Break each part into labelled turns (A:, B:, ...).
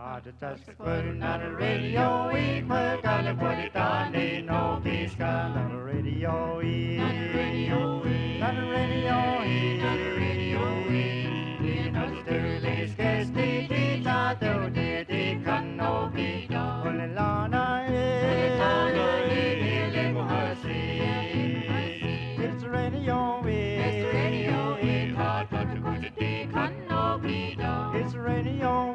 A: Just putting on the radio, we put on the put it on, ain't no peace on the radio, on the radio, on the radio, on the radio, in the Sterling Sketchy, Tita, the Canopy, Olilana, it's radio, it's radio, hot, but the Canopy, it's radio,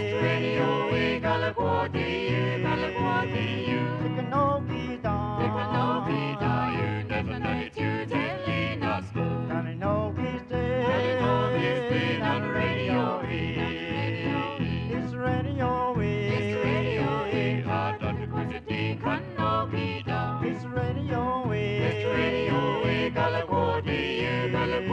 A: California, take a no guitar, you never know it, you telling us, and I know he's dead, on the radio, it's radio, hot on the Quincy, Canopy, it's radio, California,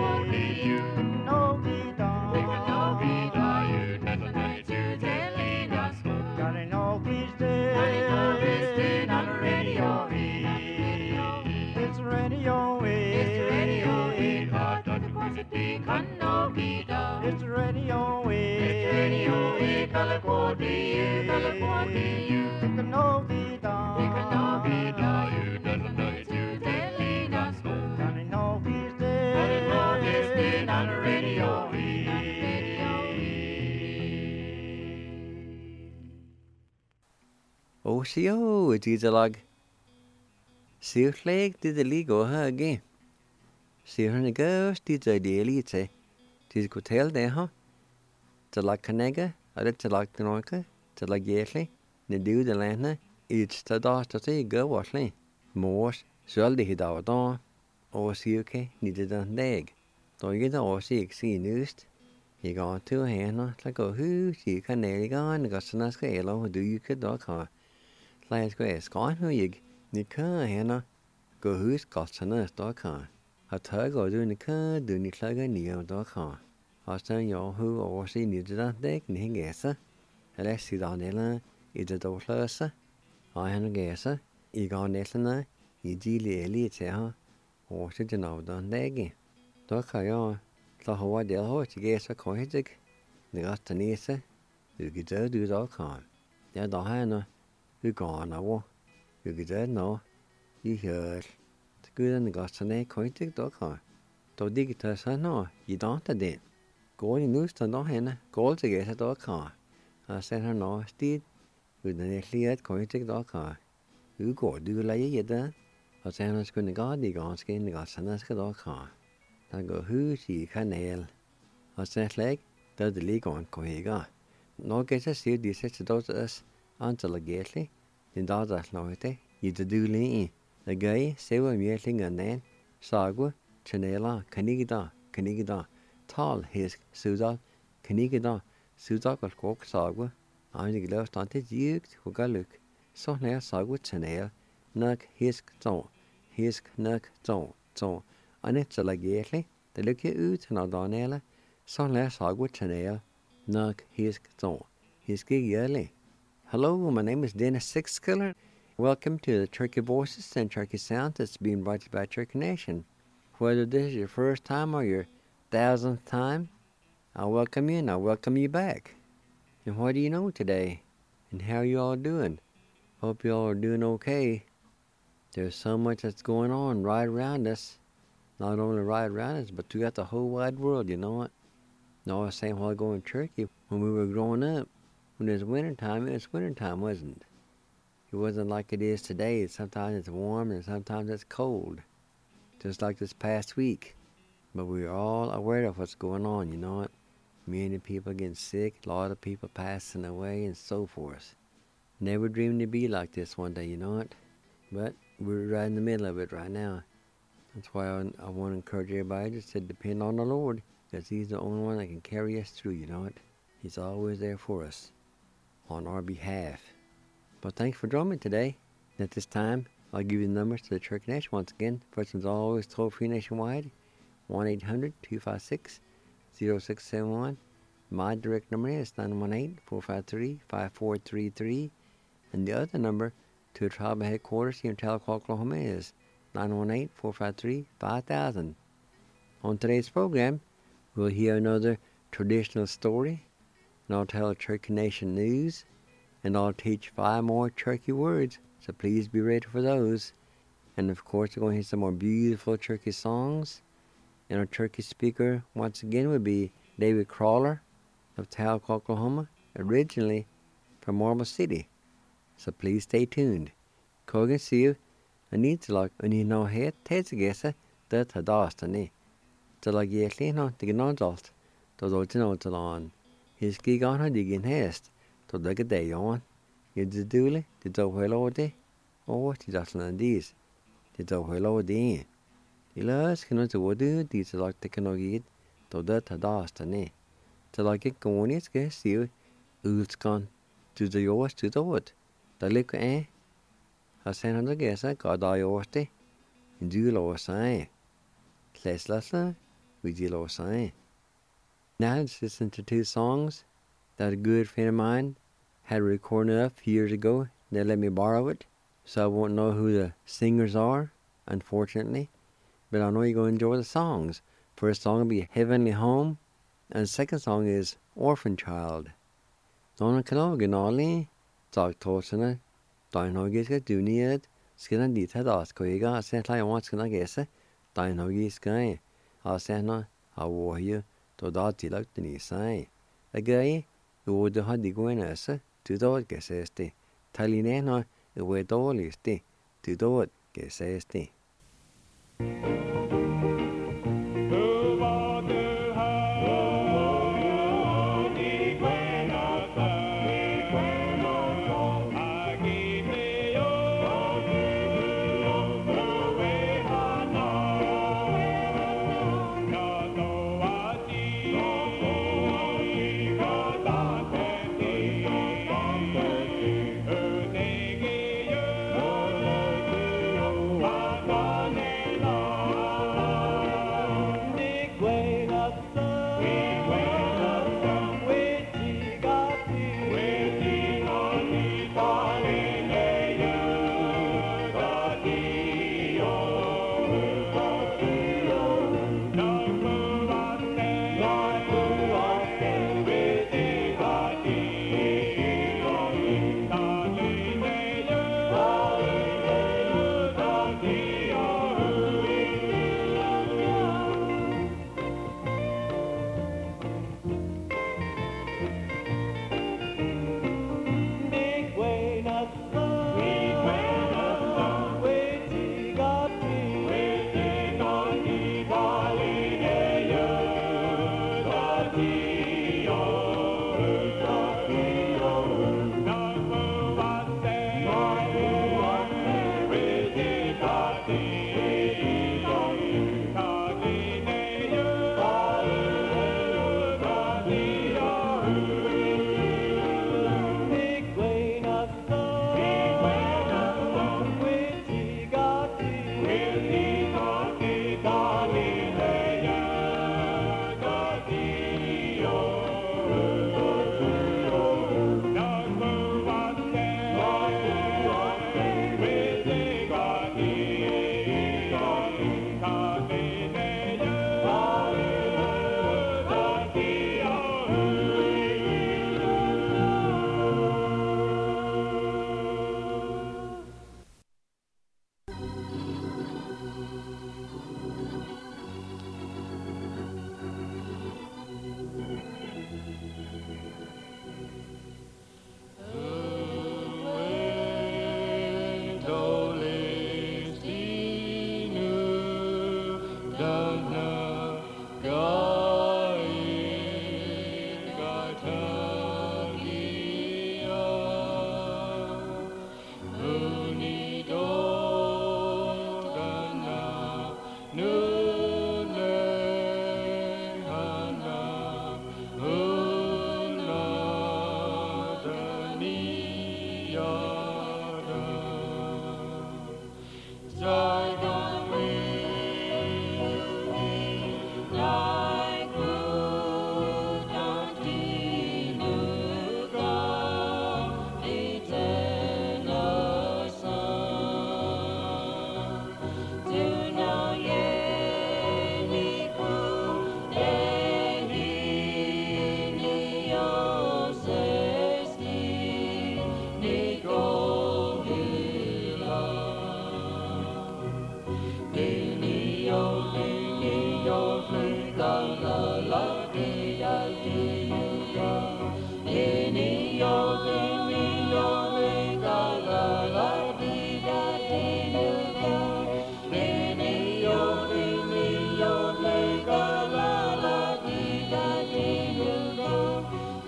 A: no guitar, you never know it, you telling us, gotta know he's dead, on the radio, it's radio, hot on the Quincy, Canopy, it's radio, California, take a no guitar, you never know it, you telling us, gotta know he's dead, on the radio.
B: Oh, see, oh, it is a log. See, flag did the league go her again. See, her ghost did the daily, say. Tis go tell there, huh? To like Canega, or to like the Norca, to like Yetly, the do the lantern, it's the daughter to say go washly. Morse, soldi hid our dawn, or see, okay, needed a leg. Don't get the see, see, newst. You got two hands, like a who, see, can nail gone, got some scale, do you could dog her. Like go scorn who you can't handle. Go who's got some dog car. A tug or doing the car, doing the plug and near dog car. I stand your who or see needed that deck, and he guesser. Let's see down there, it's a dog closer. I have a guesser. You got Nessana, you deal elite her, or sit in our done daggy. Dog car, the whole deal horse, you guess a cohitic. The got the nessa, you get there do dog car. Yeah, the hannah. You gone now, you get that no, you heard. The good and the gossip coin tick dog car. To dig it as I know, you don't then. Go in news to no hen, gold to get a dog car. I sent her no, steed, with the clear coin tick dog car. You go, do you lay it then? I sent her skin the god, the gone skin, the gossip dog car. I go, who she can nail. I sent leg, does the league on cohiga. No get a see this to those us. Until gately, the daughter loite, you to do lean. The guy, several meeting and then, sagwa, chanela, canigida, tall his Suzal, canigida, Suzak or cock sagwa, I'm the glove stunted yuked, who got look. So near sagwa chanel, nuck hisk zone, and it's a gately, the look you out and Donella, so near sagwa chanel, nuck hisk zone, hiski yearly. Hello, my name is Dennis Sixkiller. Welcome to the Turkey Voices and Turkey Sounds that's being brought to you by Turkey Nation. Whether this is your first time or your 1000th time, I welcome you and I welcome you back. And what do you know today? And how are you all doing? Hope you all are doing okay. There's so much that's going on right around us. Not only right around us, but throughout the whole wide world, you know what? No, I was saying while going to Turkey, when we were growing up, when it was wintertime, wasn't it? It wasn't like it is today. Sometimes it's warm and sometimes it's cold. Just like this past week. But we're all aware of what's going on, you know what? Many people getting sick, a lot of people passing away and so forth. Never dreamed to be like this one day, you know what? But we're right in the middle of it right now. That's why I want to encourage everybody just to depend on the Lord. Because He's the only one that can carry us through, you know what? He's always there for us. On our behalf. But thanks for joining me today. At this time, I'll give you the numbers to the Turkey Nation once again. First one's always toll-free nationwide, 1-800-256-0671. My direct number is 918-453-5433. And the other number to the tribal headquarters here in Tahlequah, Oklahoma is 918-453-5000. On today's program, we'll hear another traditional story, and I'll tell Turkey Nation news, and I'll teach 5 more Turkey words, so please be ready for those. And of course, we're going to hear some more beautiful Turkey songs, and our Turkey speaker once again would be David Crawler of Talc, Oklahoma, originally from Marble City. So please stay tuned. Kogan siu, Anitsalak, Unino Het, Tezagesa, that Hadastani. Talag Yetlino, the Gnodalt, to Dotinotalon. His Gigan Digin Hest, to the Gadayon. You did duly, the Dohelode, or the Datlandis, the Dohelode. Ilas cannot do these like the Canogid, to that Hadastani. Till I get going, it's guess you, Ulskan, to the yours to the wood. The liquor, eh? I sent on the guess I got I orty, and do lower sign. Less lesser, we do lower sign. Now let's listen to 2 songs that a good friend of mine had recorded up years ago. They let me borrow it, so I won't know who the singers are, unfortunately. But I know you're going to enjoy the songs. First song will be Heavenly Home, and the second song is Orphan Child. Donna Canogan Ollie, Talk Torsana, Dinogiska Duniad, Skinadita Daskoiga, Saint Lion Skinagesa, Dinogiskai, Asana, how war you, to Dati like the Nisai. A guy who would have the Guenessa, to do it Gesesti, Talinena, the way Dolisti, to do it Gesesti.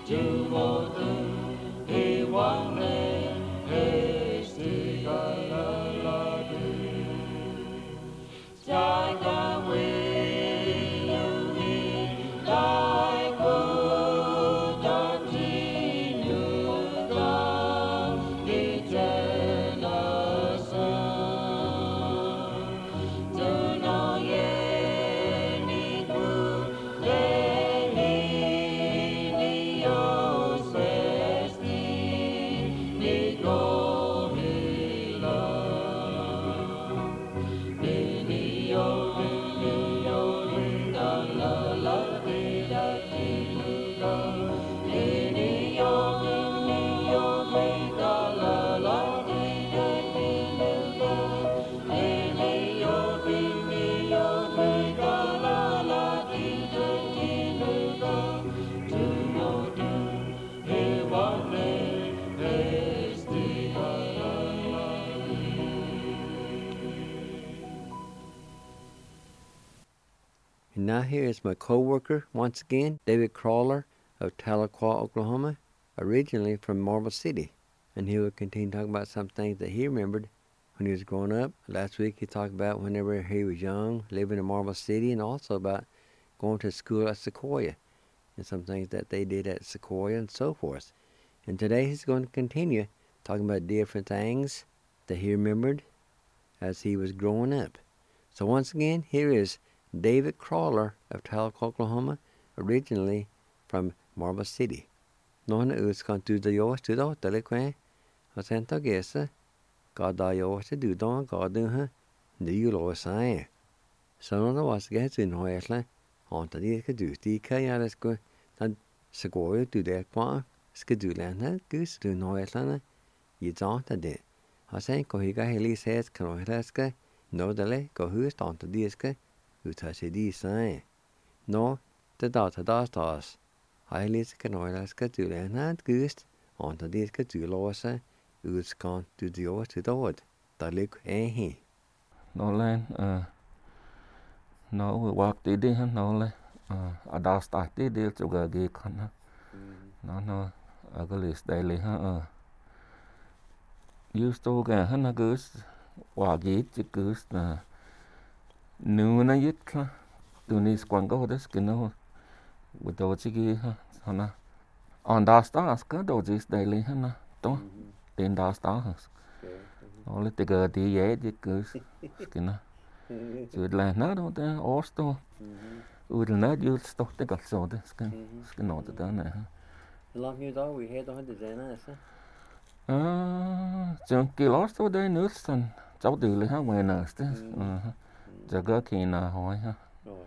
B: And now here is my co-worker once again, David Crawler of Tahlequah, Oklahoma, originally from Marble City. And he will continue talking about some things that he remembered when he was growing up. Last week he talked about whenever he was young, living in Marble City, and also about going to school at Sequoia and some things that they did at Sequoia and so forth. And today he's going to continue talking about different things that he remembered as he was growing up. So once again, here is David Crawler of Tahlequah, Oklahoma, originally from Marble City. Nåna utskan du da jag stod åt eller kvar. Och sen tog gäsa. Gada jag stod du då gada ha. Det ju lov säga. Så nåna var så gäst in hoesla. Hanta det ska du stika jag det ska. Dan så går du det kvar. Ska du lämna gus du hoesla. I tanta det. Och sen går higa heli ses kan hoesla. Nå dele går hus tanta det ska. Uttager de seg. Nå, det datas. Heilig skal nøyla skal du lene et gust, anta de skal du låse, utskan du djå til dåd. Da lyk he.
C: Nå len, nå wakti det han nå le, adastati det juga gikan. Nå agalis daily ha. Just to ga han gust, wagit gust na. Nu na yit ka tu ni skwango des kino with do chigi hana on da stars ka do this daily hana to tin da stars all the good the ye the goose skina so la na do the osto ud na you stop the got so the skin not the na
B: Long you do we had on the zena
C: chun ki lost to the nurse cháu từ lấy ha ngoài nè giờ có khi nào hỏi ha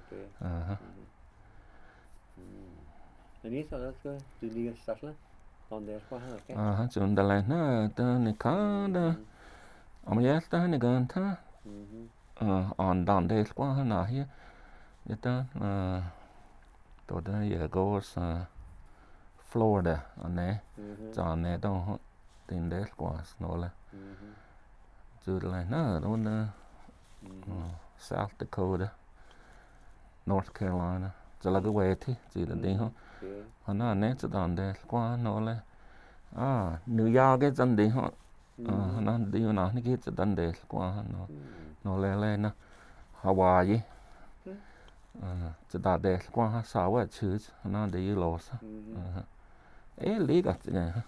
B: Ini soalnya tu dia startlah on der qua ha
C: chun da lại na ta ne ka da ya ta ne gan ta on down there qua ha na hi ya ta to da ya goes Florida ane cha ne do tin der qua no la chun lại na đó na South Dakota, North Carolina, giờ là cái quê thì chỉ là đi không, họ nói nét cho đàn đây qua nó là New York cái dân đi họ, họ nói đi nó cái cho đàn đây qua nó lên nó Hawaii, cho đàn đây qua sao vậy chứ, họ nói đi Los, lý cả chứ này.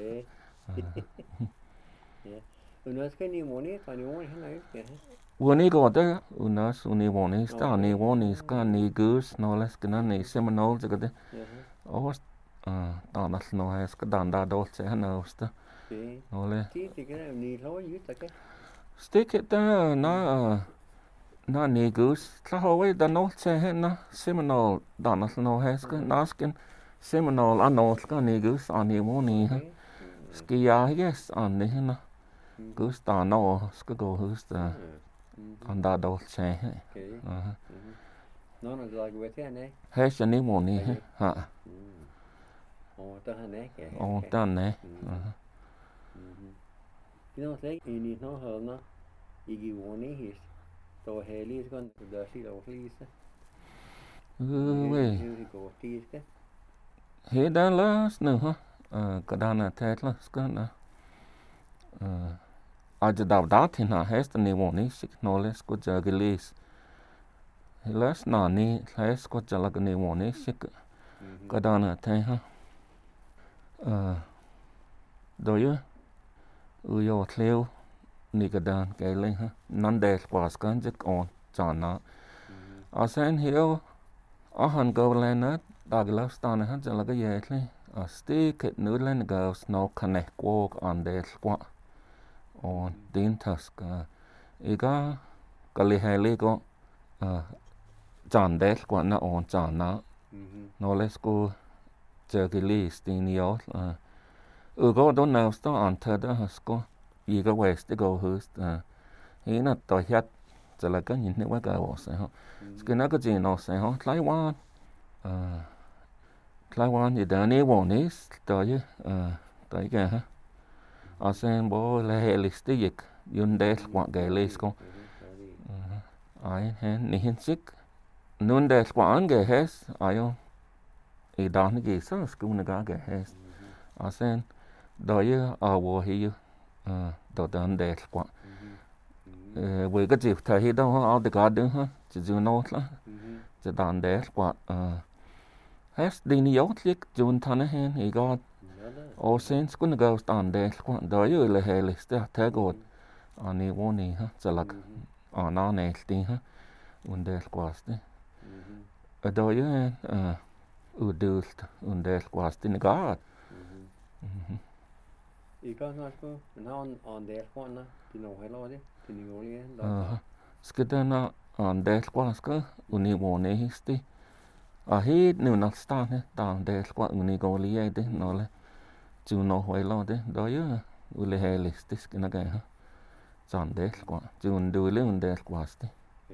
B: Unas que ni money, tani money hay que.
C: Wani go da unas uni wani sta ni wani ska ni goose no les kana ni Seminole jagade. Os ta nas no has ka danda dolce hana sta. No le.
B: Ti que ni lo yuta ke.
C: Stick it da na ni goose. Tla howe da dolce hana Seminole da nas no has ka naskin Seminole anol ska ni goose ani wani ha. Ski ya yes ani hana. Goose da no ska go hosta. Anda dolce.
B: Nó là like với thế này.
C: Hết cho ní mồ ní ha.
B: Ta này kìa.
C: Ta này.
B: Nó thấy ini nó hơn nó. Igi woni his. To heli con da si da flis.
C: We.
B: Go tis ke.
C: He đã last nữa ha. Cái đó là thế là cái đó. Aja đào đá thì na hết ni vô ni xích nó lên có giờ cái list. He last na ni hết có giờ là cái ni vô ni xích. Cái đó là thế ha. Rồi á. Uyo theo ni cái đó cái lên ha. Nón đẹp quá cái dịch on chọn nó. Sen hiểu. Han go lên á. Đã cái last na ha giờ là cái gì thế. Stick it nữa lên go snow connect walk on đẹp quá. On tin task iga kali heli ko chọn đẹp quá na on chọn nó les ko chờ cái list tin yo go don't know sto on third ko iga west go host ina to hiat giờ là cái nhìn quá cả bộ sẽ ho cái nó cái gì nó sẽ ho Taiwan thì đã nêu bộ ní tới tới cái ha sen bố là hệ lịch tích yun des quảng cái lịch con ai hen ni hen sik nun des quảng cái hết ai không ý đón cái sao school nó cái hết sen đôi ở bộ hi đồ đón des quảng với cái dịp thời đó ở cái đường ha chỉ dùng nó là chỉ đón des quảng hết đi nhiều chiếc dùng thằng hen ý có sen school nó đón des quảng đôi là hệ lịch thế gọi ani woni ha zalak ana nelti ha undel quasti adoye udult undel quasti negat
B: Ika na ko na on der kwana tino hello de tiningoli da
C: skidana on del quaska uni woni histi hi nu na sta ne ta del qua uni goli de no le chu no hello de doye ule helistis kinaga ha chọn đẹp quá, chun đuôi lên đẹp quá chứ.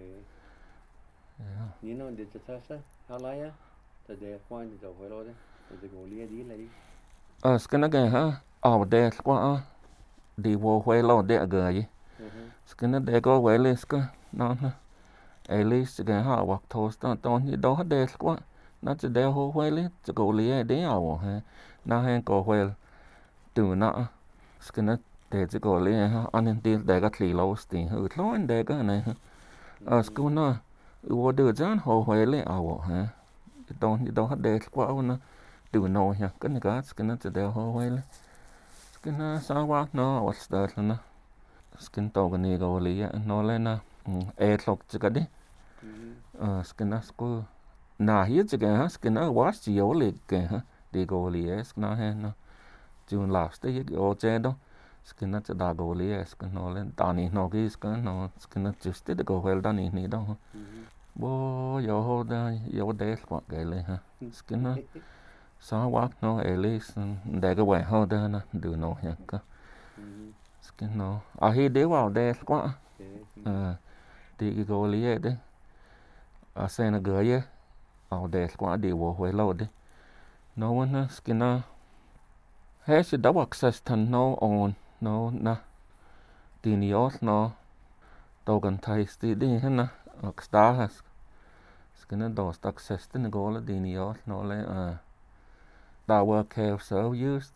B: Như nó để cho sao halaya, ta đẹp quá thì đâu phải lo đấy, ta gọi lia đi lại.
C: Cái nó cái ha, đẹp quá, đi vô phải lo đẹp gầy. Cái nó đẹp có vậy lên cái nó Alice cái ha hoặc toast to như đó đẹp quá, nó chỉ đẹp hồ phải lên, chỉ gọi lia đấy ha, nó hay gọi phải từ nó, cái nó để chỉ có lẽ anh tin để cái lì lâu thì lo để cái này school nó đưa ra hồ huệ lẽ ha đó để qua nó từ nồi ha cái này cái nó chỉ để hồ huệ lẽ cái nó sao quá nó what's that nó skin to cái này gọi lẽ nó lên lọc chỉ cái đấy skin nó school na hiết chỉ cái ha skin nó wash chỉ yếu lệ cái ha để gọi lẽ nó ha nó chun last đấy cái ô che đó skin nó đã gọi là skin nó lên tani nó cái skin nó skin nó just để gọi well tani này đó bố yo da yo đẹp quá cái này ha skin nó sao quá nó Alice để cái quầy ho đó nó đưa nó nha cơ skin nó hi để vào đẹp quá thì cái gọi là đấy sen nó gửi á đẹp quá đi vào huế lâu đấy nó vẫn skin nó hết sẽ đọc access thành nó on nó na tinios nó tàu gần thay sti đi hết na stars cái nó đồ access tên gọi là tinios nó lấy tower care so used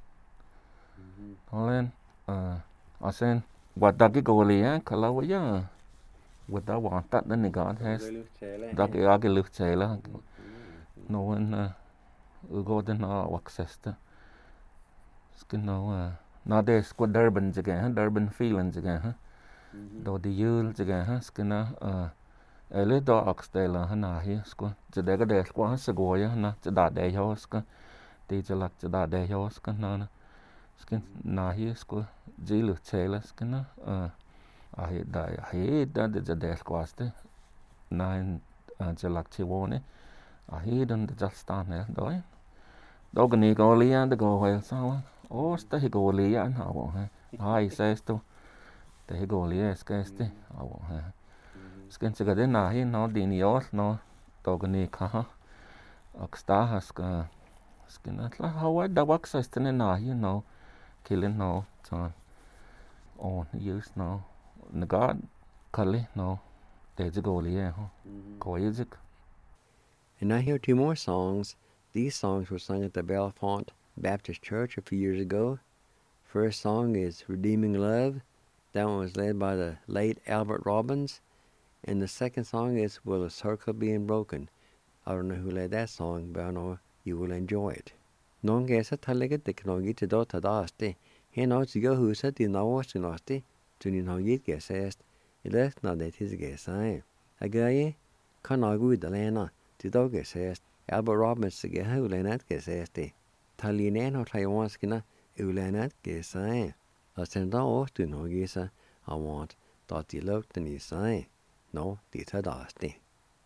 C: nó lên sen what da cái gọi là kalau vậy what da want that then God has da cái lực chạy là nó vẫn gọi tên nó access cái nó để có Durban chứ cái Durban feeling chứ cái đồ đi yul chứ cái cái nó lấy đó Oxdale là na hi có chứ để cái để quá sẽ gọi na chứ đã để cho cái thì chứ là chứ đã để cho cái nó cái na hi có chỉ lực chế là cái nó hi đã để cho để quá chứ na chứ là chỉ vô này hi đừng để just stand này đó đó cái này có lý anh để gọi sao sta higoli an hawo ha hai sesto te higoli skeste hawo ha sken se gade na hi no dinios no togni kha aksta haska sken atla hawa da waksa stene na hi no killen no so on use no naga kale no te higoli ha ko yizik.
B: And I hear two more songs These songs were sung at the Bellefonte Baptist Church a few years ago. First song is Redeeming Love. That one was led by the late Albert Robbins. And the second song is Will a Circle Be Unbroken. I don't know who led that song, but I know you will enjoy it. Non gesa talaga teknologi to dot adaste. He knows go who said the nawas in osti. To ninhogit gesest. Elect not that his gesa. A guy kanagu the lana. To dog gesest. Albert Robbins to get who lenat geseste. Talinan or Taiwanskina. Ulanat gesa. I send off to no gesa. I want dot the look the nisai. No, the tadaste.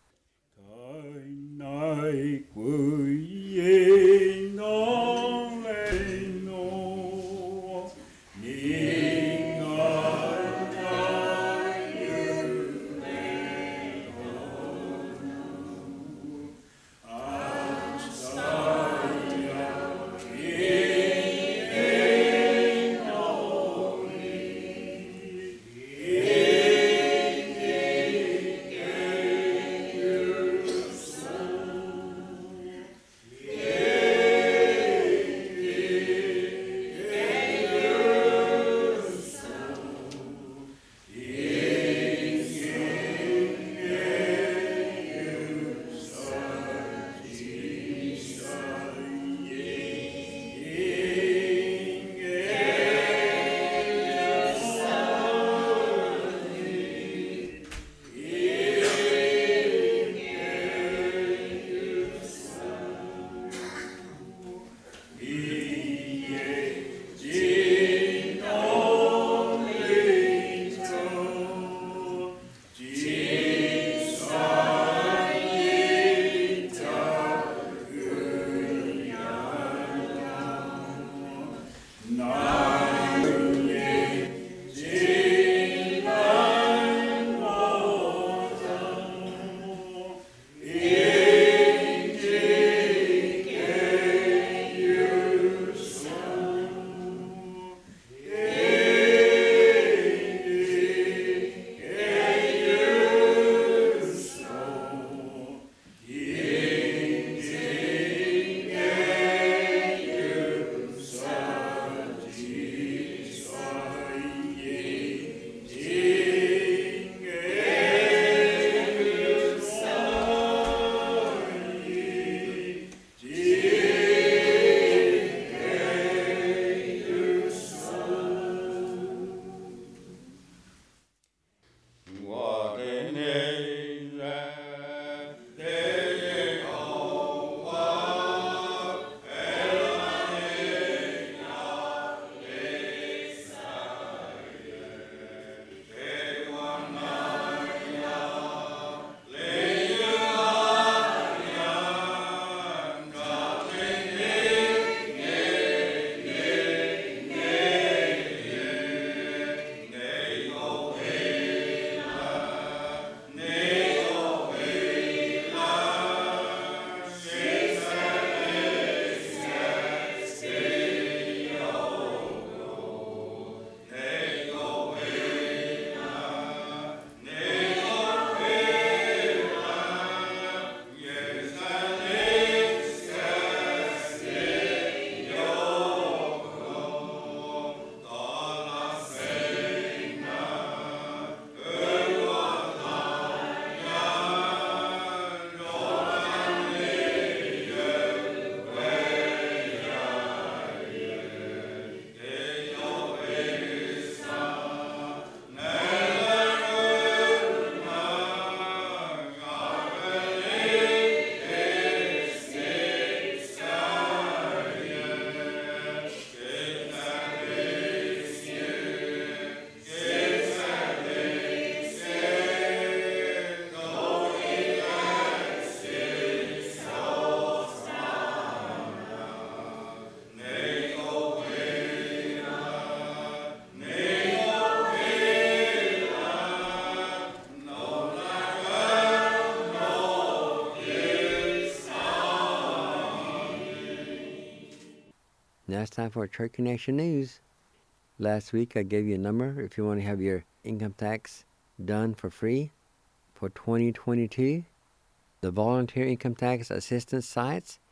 B: Now it's time for Church Connection News. Last week I gave you a number if you want to have your income tax done for free for 2022. The volunteer income tax assistance sites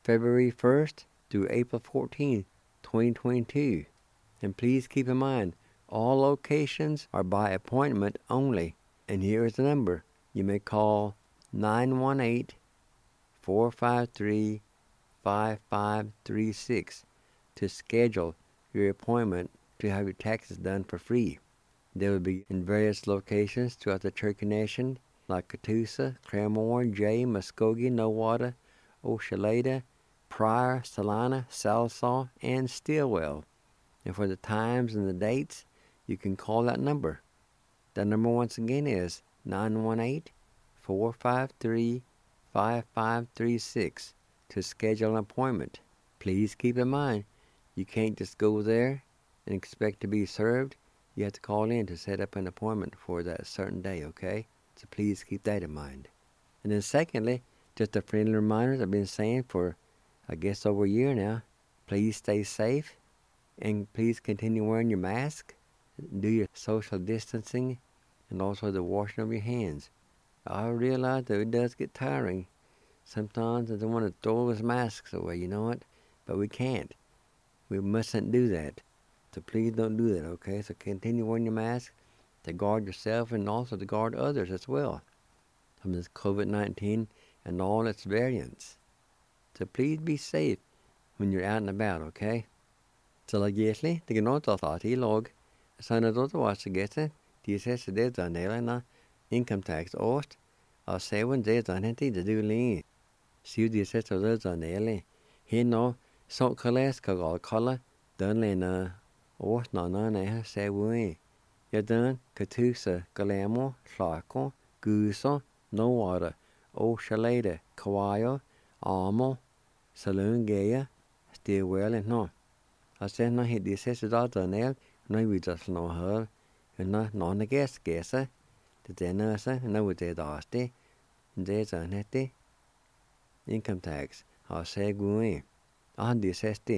B: February 1st through April 14th, 2022. And please keep in mind, all locations are by appointment only. And here is the number. You may call 918-453-5536 to schedule your appointment to have your taxes done for free. They will be in various locations throughout the Cherokee Nation, like Catoosa, Claremore, Jay, Muskogee, Nowata, Oshaleta, Pryor, Salina, Sallisaw, and Stillwell. And for the times and the dates, you can call that number. That number once again is 918-453-5536 to schedule an appointment. Please keep in mind, you can't just go there and expect to be served. You have to call in to set up an appointment for that certain day, okay? So please keep that in mind. And then secondly, just a friendly reminder I've been saying for, I guess, over a year now. Please stay safe and please continue wearing your mask. Do your social distancing and also the washing of your hands. I realize that it does get tiring. Sometimes I don't want to throw those masks away, you know what? But we can't. We mustn't do that. So please don't do that, okay? So continue wearing your mask to guard yourself and also to guard others as well from this COVID-19 and all its variants. So please be safe when you're out and about, okay? Så lagjetlig, det er noe av i log. Så når det var så gette, de siste det der nærmere income tax åst, og seven det der hente det du lenge. Siv de siste det der nærmere. Her nå, så kalles kan kalde den lene åst når her seven. Jeg den Catoosa, Claremore, Clarko, Guso, Nowata, Oshaleta, Kawayo, Amo, Salungaya, Stillwell and no. I said no hit the assessed daughter nail, no we just know her, and not non the guest guesser, the dinner, no with the dusty, and there's a netty. Income tax, I say going. On the assessed.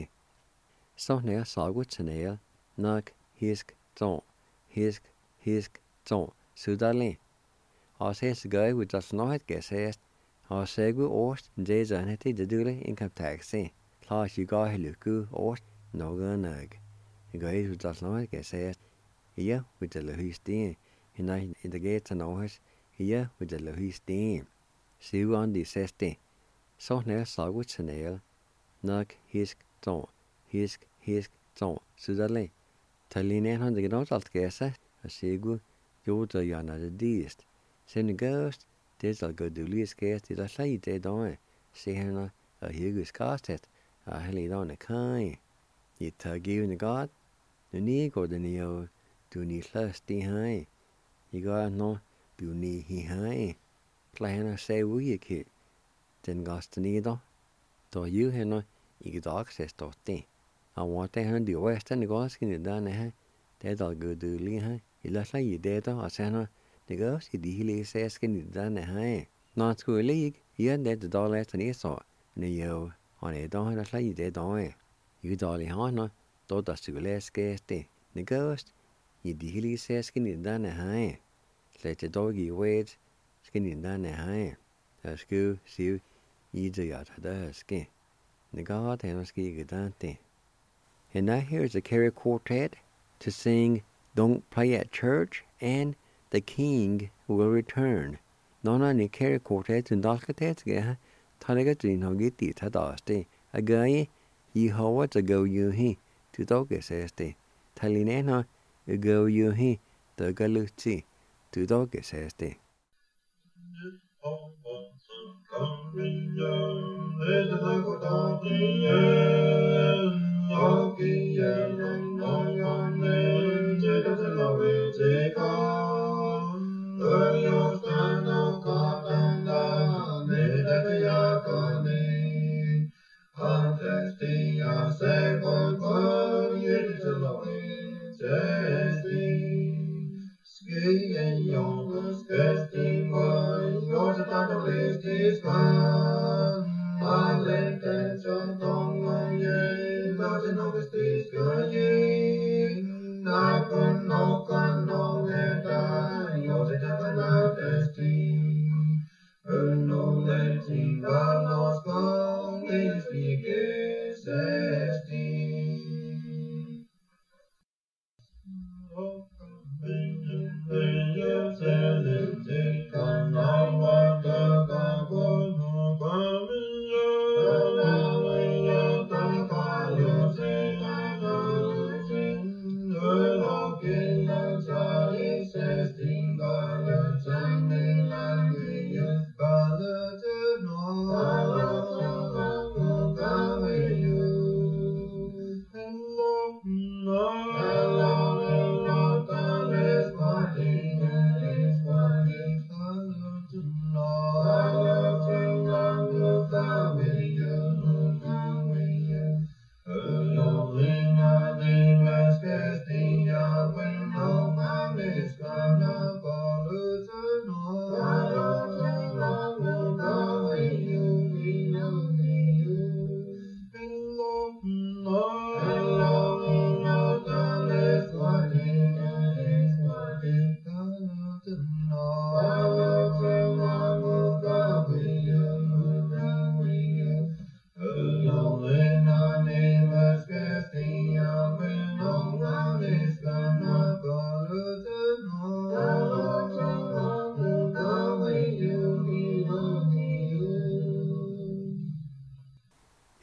B: So near saw good nail, knock, hisk, don't, hisk, don't, Sudali. I says the guy with just no it guess, I say good ost, and there's a netty the duly income tax, Class you got look ost. No gun egg. The guy who does not get said, here with the Louis Dean, and I in the gates and always, here with the Louis Dean. See you on the 60. So near saw with Chanel, knock hisk don't, hisk don't, Sudali. Talin on the not alt guess, a sigu, you the yana the deest. Send the ghost, this I'll go do least guess, did I say they don't? See him a hugus cast it, I held on a kind. You tug you in the God, the knee go the neo, do need less de high. You got no, do need he high. Plan say we kid, then got the needle. So you have no, you get access to thing. I want to hand the west and the gas in the done a that's all good do lee high. You left like you data or send the girls, he deally says skin it done a high. Not to a league, you had that the dollar and he saw, and you on a don't have like you did on. You dolly hana, though that's to less gas day. The ghost, you deally says skinny done a high. Let the doggy wait, skinny done a high. That's good, see you the yacht the skin. The god and ski dante. And now here's the Carrier Quartet to sing Don't Play at Church and The King Will Return. Nona ni Carrier Quartet and Dalkatet, Taligatin ho get it at Asti. A guy. Yehovah to go you he to doge says the Talinena go you he the galuti to doge says the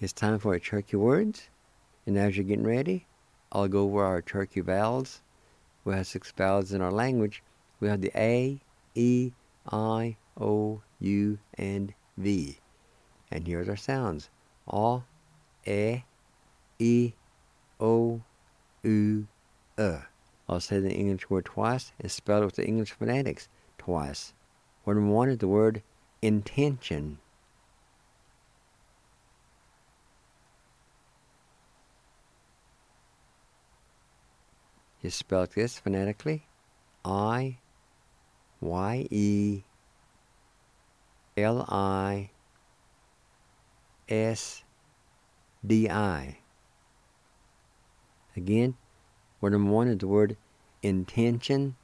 B: It's time for our turkey words. And as you're getting ready, I'll go over our turkey vowels. We have 6 vowels in our language. We have the A, E, I, O, U, and V. And here's our sounds. A, E, O, U, I'll say the English word twice and spell it with the English phonetics twice. Word number 1 is the word intention. You spell this phonetically. I, Y, E, L, I, S, D, I. Again, word number 1 is the word intention.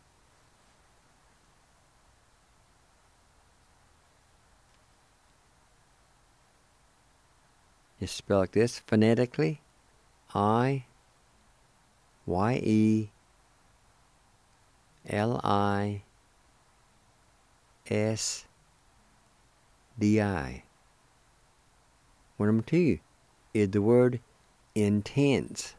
B: You spell like this phonetically. I, Y, E, L, I, S, D, I. Word number 2 is the word intense.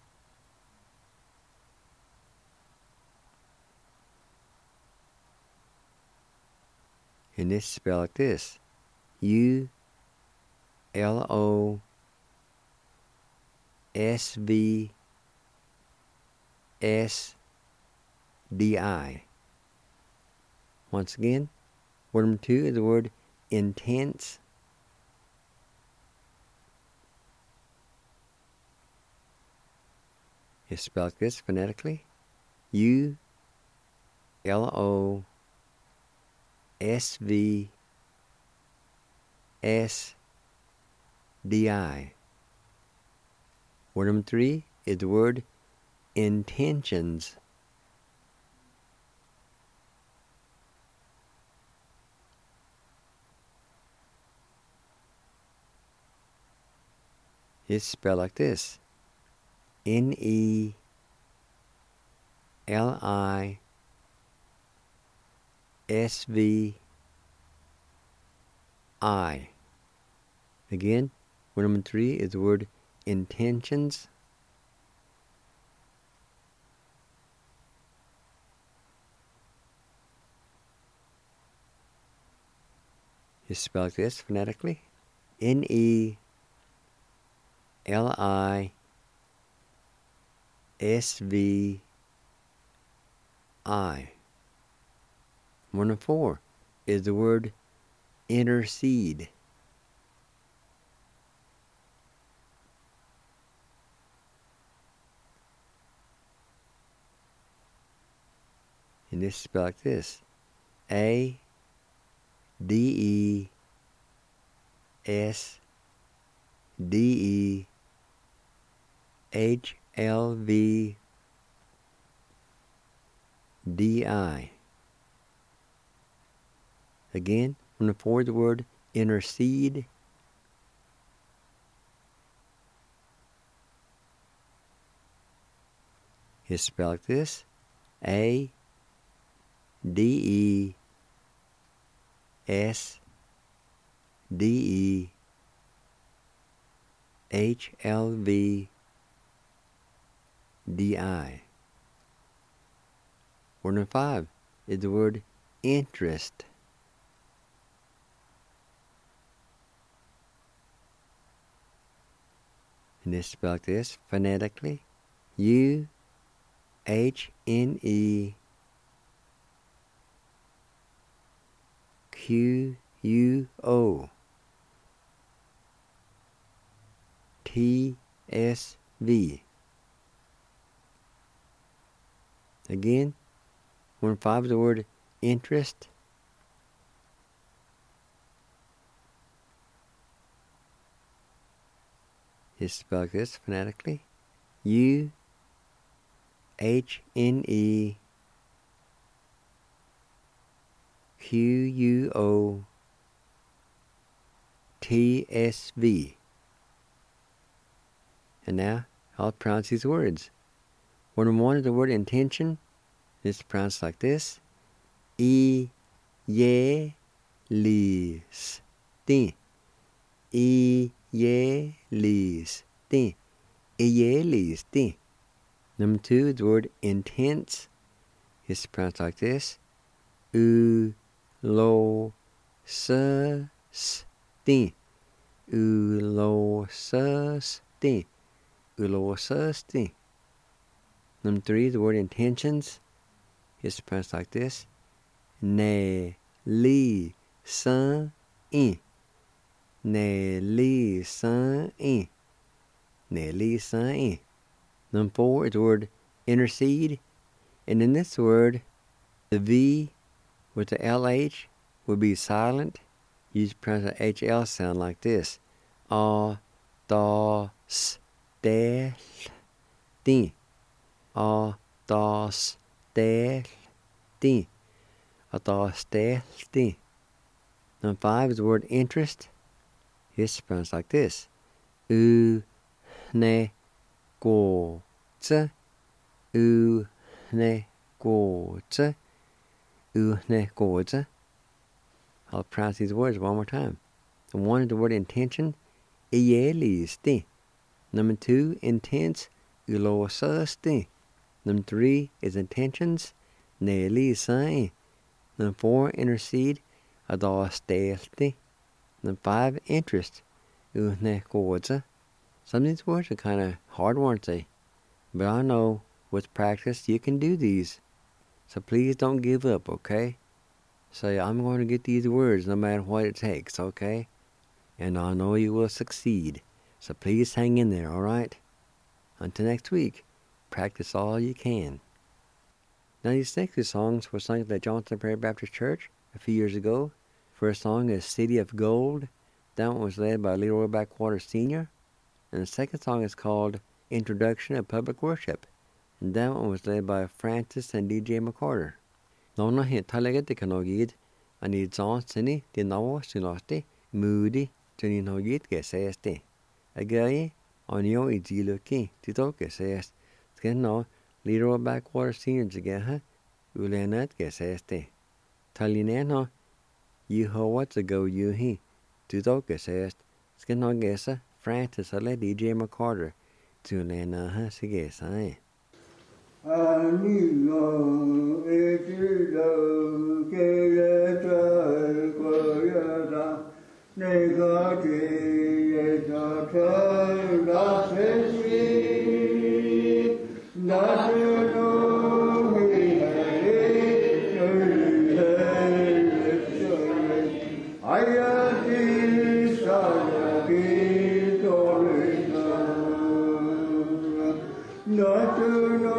B: And this is spelled like this. U, L, O, S, V, S, D, I. Once again, word number 2 is the word intense. It's spelled like this phonetically. U, L, O, S, V, S, D, I. Word number 3 is the word intentions. It's spelled like this. N-E-L-I-T-I-O-N-S. S-V-I. Again, word number 3 is the word intentions. It's spelled like this phonetically. N-E-L-I-S-V-I. Word number 4 is the word intercede. And this is spelled like this. A-D-E-S-D-E-H-L-V-D-I. Again, from the 4 the word intercede. It's spelled like this. A-D-E-S-D-E-H-L-V-D-I. Word number 5 is the word interest. And it's spelled like this phonetically. U-H-N-E-Q-U-O-T-S-V. Again, word number 5 is the word interest. It's spelled like this phonetically. U-H-N-E-Q-U-O-T-S-V. And now, I'll pronounce these words. Word number 1 is the word intention. It's pronounced like this. E-ye-lis-tin. E Iyelisti. Iyelisti. Number 2, the word intense is pronounced like this. Ulosasti. Ulosasti. Ulosasti. Number 3, the word intentions is pronounced like this. Nelisan-i. Nelisan-i. Nelisan-i. Number 4 is the word intercede. And in this word, the V with the LH would be silent. You pronounce the HL sound like this. A-dos-del-ti. A-dos-del-ti. A-dos-del-ti. Number 5 is the word interest. It's pronounced like this. U-ne-go-tse. U-ne-go-tse. U-ne-go-tse. I'll pronounce these words one more time. The 1 is the word intention. Iyelisti. Number 2, intense. Ulosasti. Number 3 is intentions. Nelisan. Number 4, intercede. Adostelti. Number 5, interest. Unekodza. Some of these words are kind of hard, weren't they? But I know with practice you can do these. So please don't give up, okay? Say, I'm going to get these words no matter what it takes, okay? And I know you will succeed. So please hang in there, alright? Until next week, practice all you can. Now these next 2 songs were sung at the Johnson Prairie Baptist Church a few years ago. First song is City of Gold. That one was led by Leroy Backwater Sr. And the second song is called Introduction of Public Worship. And that one was led by Francis and DJ McCarter. Nona hit talaga kanogid ani Johnsoni the Nawa Sinosti Moody Johnny Nogid Gesesti. Again on your idiluki Tito Gesest. Skin Leroy Backwater Sr. Jagaha Ulenat Gesesti. Talinano Yehovah to go you he. Tito Gesest. Skin no Gesa Francis Ale DJ McCarter. To Lena Hasigesa.
A: Amigo, etudo, quereta, coyata, negati, etata, nasesi, naseno, ayati, sayati, torita, naseno.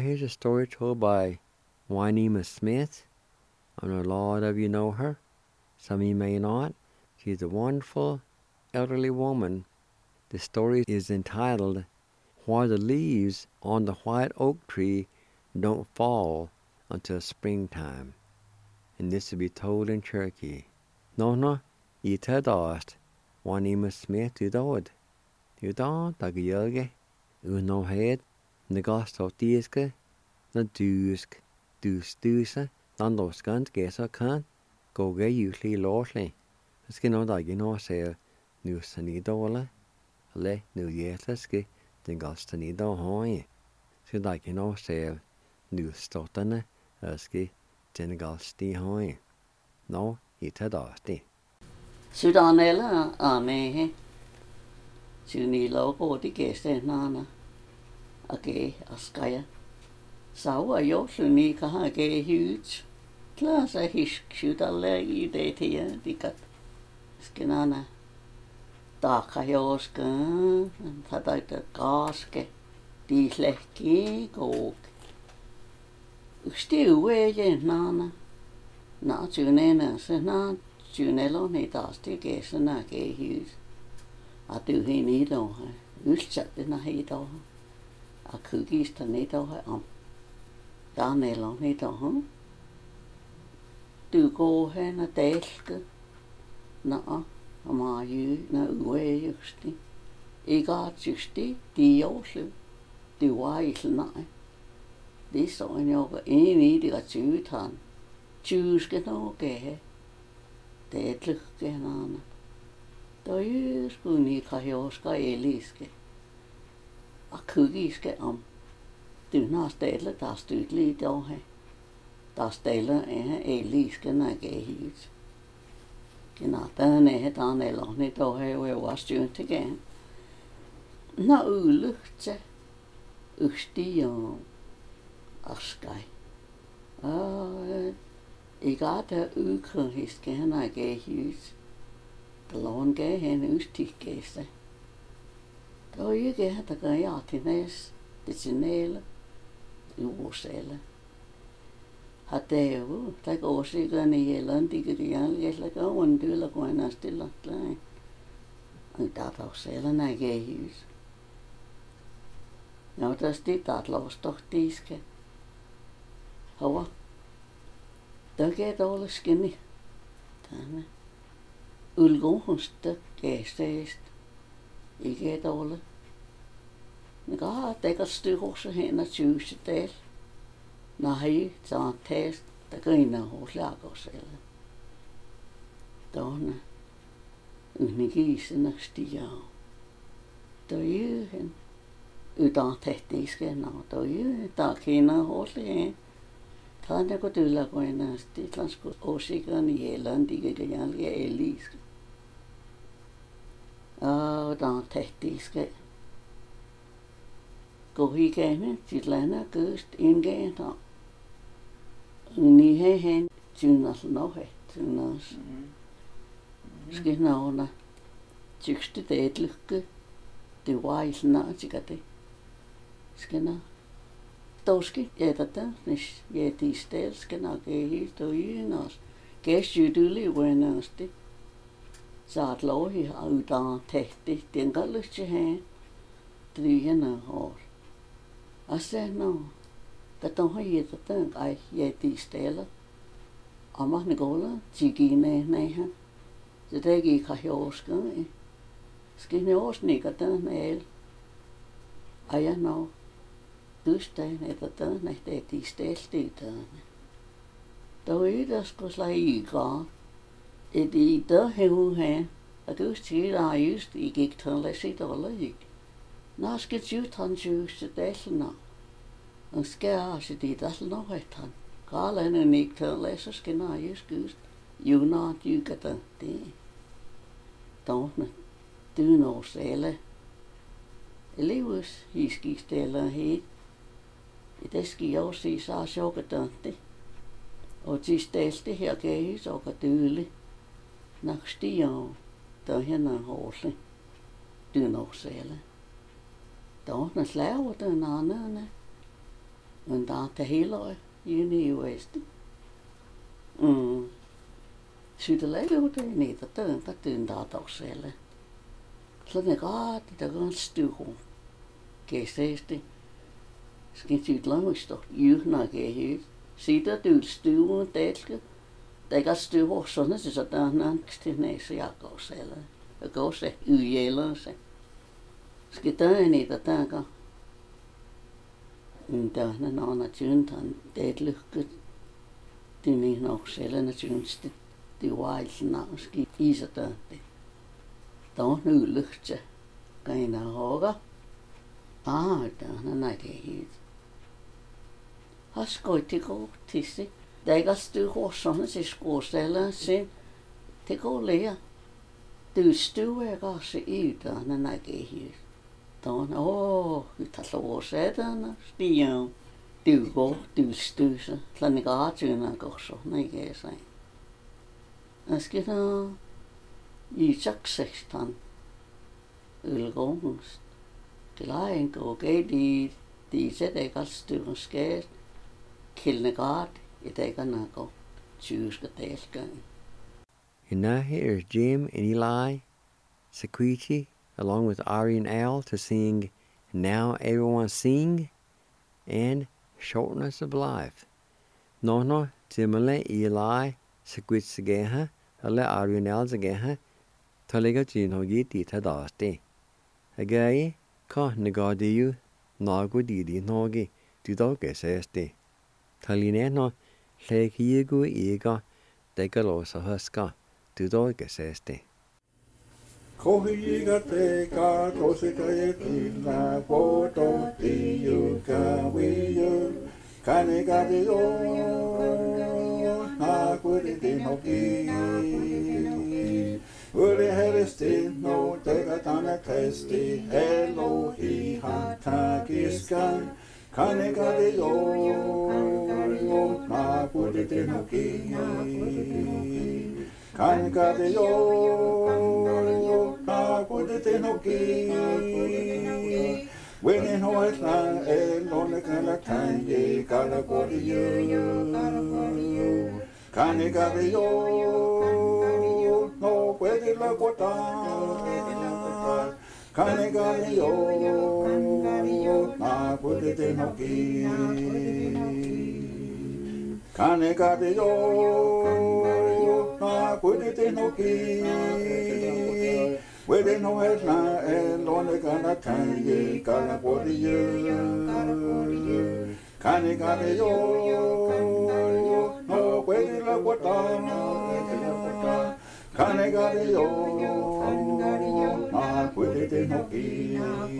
B: here's a story told by Juanita Smith. I know a lot of you know her. Some of you may not. She's a wonderful elderly woman. The story is entitled, Why the Leaves on the White Oak Tree Don't Fall Until Springtime. And this will be told in Cherokee. No, I tadast, Juanita Smith udod. Udod, dagiyelge, unohed, negastotiske, na dusk, duse, landoskan, gesa kan, goge usually lortly. Skin on dagino say, nu sanidola, le nu yetleske, den gastanido hoy. Skin dagino say, nu stotane, ski, den gasti hoy. No, I tadasti.
D: Sydänellä aamehe. Synillä on kotikesteen naana. Ake askaja. Saua jossuni kahake hyts. Klasa hisksytälle ideetiä tikat. Skenana. Taakka joskaan. Tataita kaaske. Tiislehki kouk. Yksi tiuejen naana. Naa synenä se naa. Synellä on niitä asti keessä näkee hyys. A tyhji niitä on. Yltsätte niitä on. A kykistä niitä on. Tänneillä on niitä on. Tykoohena telkö. Naa. Maa jyy. Naa uue justi. Ikat justi. Tioslu. Tyvaisl näin. This on joka ei niitä syytään. Tjyske nokee. Teet lykkeen aina. Toi kun niitä joska eliske. A kykiske am. Tynnäs teille taas tyytli tohe. Taas teille eihän eliske näkee hyys. Kena tänne hetaan eloni tohe uevas tyyntekeen. Na ylyhtsä. Yhti joo. Askai. Iga der ukrigiske näkee hyys. Talon gehen ystikkeessä. Toi kehätäkö jaatines, titsineel, juuseel. Hateu, tai koosikä nielän tikirjan jäsläkä on työllä koenasti latlain. Tatausella näkee hyys. Ja tästä tatloustohtiiske. Hava. Tekee oleskin tänne. Ulkohusta keesteistä. Ikä ole. Mikä tekas tyhjossa hänä syystä teillä. Nahi saanteesta takina huusläkosella. Tuonne. Yhden kiisenästi jao. Toi yhden. Ytään tehtiisken toi yhden. Takina huusleen. Tänne kun tyllä koenasti, lansku osikan jälän tikikä jälkeen eliske. Tämä tehtiiske. Kohikeinen, sit lähnä köst ingeen ta. Niin hehen synnäs nohe, synnäs. Skina ona. Syksti teet lykkö. Te vaisna tsikate. Skina. Toski jätetään, niin jätistelsken näkee toinas. Kessytyli vuenasti. Saat lohi autaan tehti, tienkallusti hän. Tryhänä hor. Asse no. Katohan jätetään kai jätistellä. Amma nikola, tsikineen näihän. Se teki kahjoskaan. Skinne osnikatan näil. Aja no. Tysteen, että tänne tehtiin steltytään. Toi yhdäskos liikaa. Et i der hevuhen. Og du siger just I gik til at se dårlig. Nå skal du han synes det nå. Og skal jeg det der nå han. Galen ikke til at læse skal nå just just. Jo nå du kan det. Dårne. Du nå sæle. Elevus hiskistella hit. I det skal jeg også sige så sjovt. Og til stelte her gæs og tydelig. Nok stiger der henne hårse. Du nok sæle. Der er slaver den andre. Und da te hilo uni westi. Syytä leikata niitä töntä tyndaa tokselle. Sellainen kaati ta kans tyhun. Keseesti. Skin syyt langisto juhna kehyt. Siitä tylstyy teilkä. Teikä styy hossona se sataan nanksti neissä jakoselle. Ja kose yjelön se. Skin tää niitä tääkä. Tähän naana tyntan teillykkö. Tyni nokselle na tynsti. Tiuaisena ski isätönti. Tuon yllyhtsä. Kaina hoga. Tähän näitä hiit. Haskoitti kohtissi. Teikästyy hossana siis kuostella sen. Teko liian. Tyystyy ja kaasi yhtään näitä hiit. Tuon yhtä luosetana. Stian. Tyko tyystyy se. Sellainen kaatsyynä kosso. Näin kesäin. Äsken yhdeksän ylgångst. Klain kokei se teikastyrnskeet. Kilnegaat ja teikanako tyyska teilkään.
B: And now here is Jim and Eli Sequiti along with Ari and Al to sing Now Everyone Sing and Shortness of Life. No, Timale Eli Sequit Segeha, alle Ari and Al Segeha, Taliga Gino Yiti Tadaste. Again, Ka Negadiu, Nagu Didi Nogi, Dudoge Seste. Talineno, Lekigu Ega, Degalosa Huska, Dudoge Seste.
A: Kohiga teka tosika yetina poto tiuka wiyo kanega dio na kuritinoki uli herestino teka tana testi Elohi hatakiskan kanega dio na kuritinoki kanega dio na kuritinoki Wenen hoitlan elone kala kanje kala koriyo kane kariyo no puede la kota kane kariyo na puede tenoki kane kariyo na puede tenoki Wede no etla elone kana kanje kana koriyo kane kariyo no puede la kota kane kariyo na puede tenoki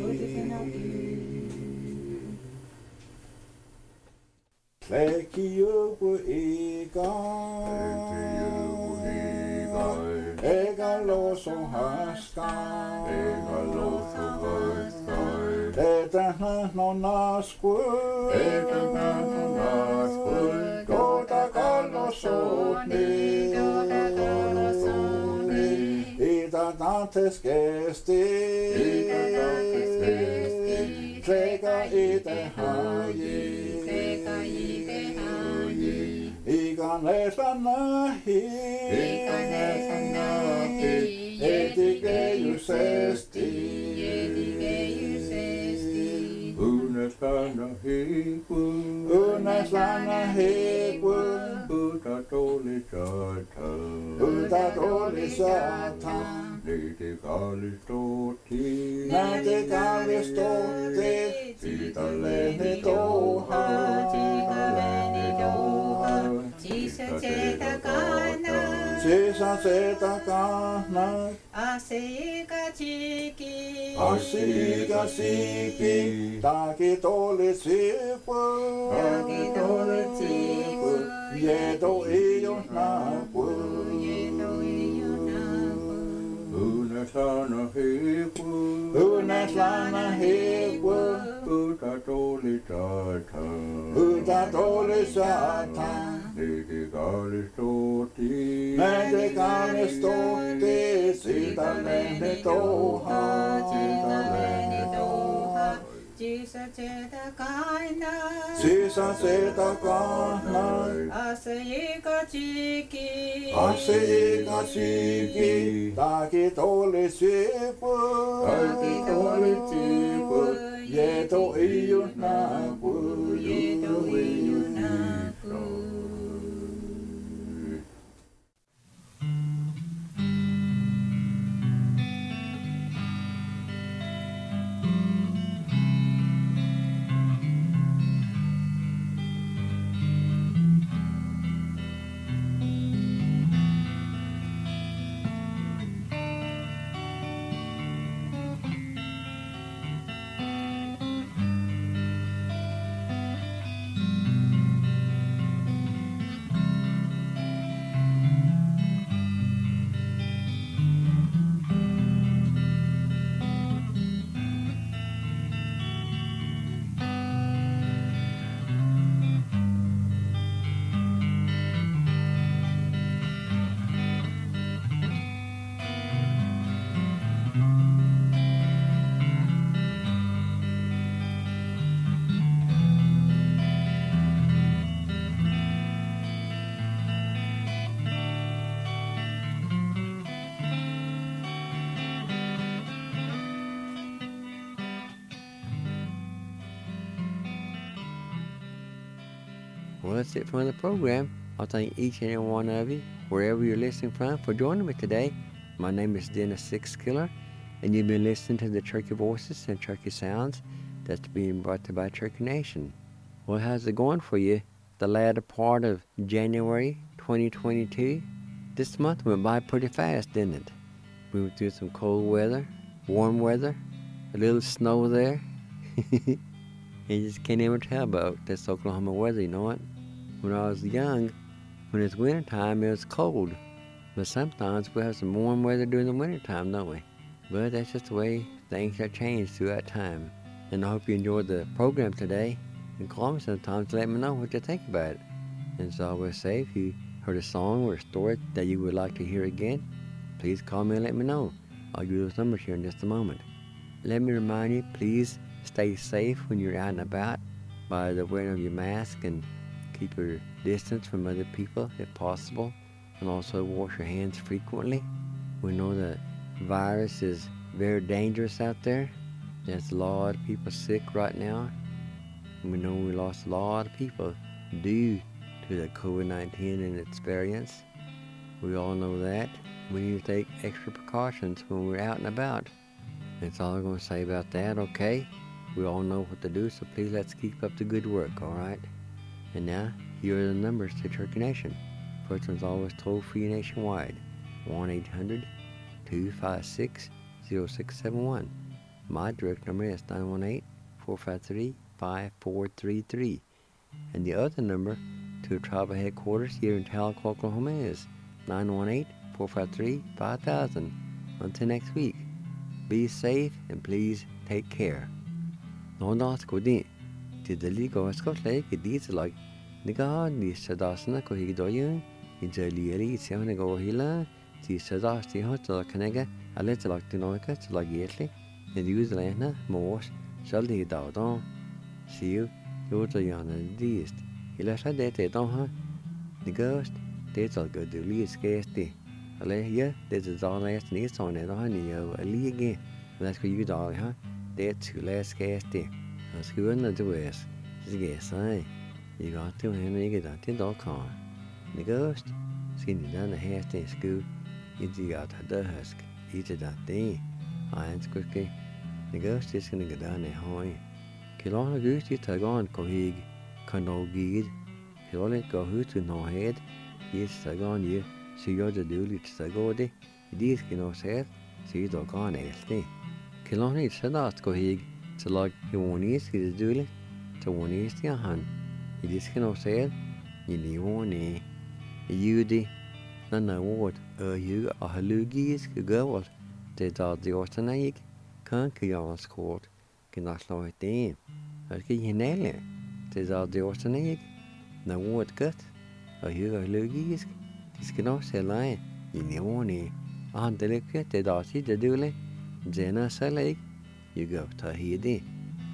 A: Lekiyo ku ega Ega loso haskai Eta no nasku Kota kalosoni Ita tantes kesti Treka ite haji Ikan lesanahi Etikejusesti Uneslanahi Buta toli sata Niti kalistoti Sita lehni toha Sisa seta kana
E: Asika
A: siki Taki toli sipu Yedo iyo napu Uneslana hipu Buta toli sata Niti kalistoti Sita lehni toha
E: Jesus said the kinda.
F: Jesus said kana.
E: Asayika chiki.
F: Asika siki. Taki tole sipu. Taki tole sipu. Yeto iyo na pu.
E: Yeto iyo na pu.
B: Well, that's it for the program. I'll thank each and every one of you, wherever you're listening from, for joining me today. My name is Dennis Sixkiller, and you've been listening to the Turkey Voices and Turkey Sounds that's being brought to you by Turkey Nation. Well, how's it going for you? The latter part of January 2022. This month went by pretty fast, didn't it? We went through some cold weather, warm weather, a little snow there. You just can't even tell about this Oklahoma weather, you know what? When I was young, when it's wintertime, it was cold. But sometimes we have some warm weather during the wintertime, don't we? But that's just the way things have changed throughout time. And I hope you enjoyed the program today. And call me sometimes to let me know what you think about it. And as I always say, if you heard a song or a story that you would like to hear again, please call me and let me know. I'll give you those numbers here in just a moment. Let me remind you, please stay safe when you're out and about by the wearing of your mask, and keep your distance from other people if possible, and also wash your hands frequently. We know the virus is very dangerous out there. There's a lot of people sick right now. And we know we lost a lot of people due to the COVID-19 and its variants. We all know that. We need to take extra precautions when we're out and about. That's all I'm going to say about that, okay? We all know what to do, so please let's keep up the good work, alright? And now, here are the numbers to Turkey Nation. First one's always toll-free nationwide, 1-800-256-0671. My direct number is 918-453-5433. And the other number to tribal headquarters here in Tahlequah, Oklahoma is 918-453-5000. Until next week, be safe and please take care. Nådas kodin til det lige og skal ikke dit lag. Niga ni sadasna ko higdoyun in jalieri siamne go hila ti sadas ti hot la kanega alle til lag tinoika til lag yetli and use lana mos skal det dawdon siu yoto yana dist ila sa det don ha nigost det skal gå det lige skæste alle ja det er så næsten ikke sådan at han jo lige lad os gå dag ha det til lad skæste og skrive noget det er så skal sige I got to him ikke der til dog kan nigost skin den her det sku I de got der husk I det der det han skulle nigost det skal ikke der ne høj kilona gøst I tager on ko hig kan dog gid kilona gå ud til noget het I tager on I så gør det dårligt så går det I det skal noget sæt så I dog kan ælte kilona I så ko hig til lag I skal det dårligt til skal han I det skal noget sæt I livene Judy Nana word you a halugis gawal det der det også ikke kan jeg skort kan der slå det er ikke hinelle det der det også ikke na word godt og you a halugis det skal noget sæt I livene han det ikke det der sit det dule Jena sæt ikke you go to hide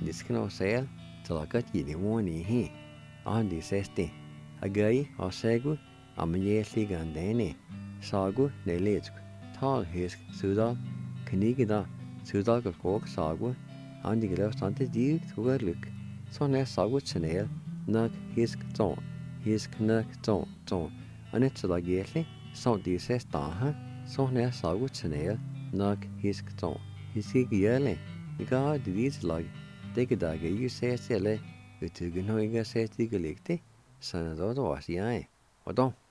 B: Diskin sale till I got you the one he. On the sesti. A guy or segu, a mayesli gandene. Sagu, ne letsk. Tall hisk, sudal, knigida, sudal got walk sagu. On the glass on the deal to a look. So ne sagu chanel, nug hisk ton. Hisk nug ton. And it's like yetly, so this says taha. So ne sagu chanel, nug hisk ton. Hiski yearly. The guard these like. Take a dagger, you say, Sally, you took no says the galicti, son of the was the eye. Or don't.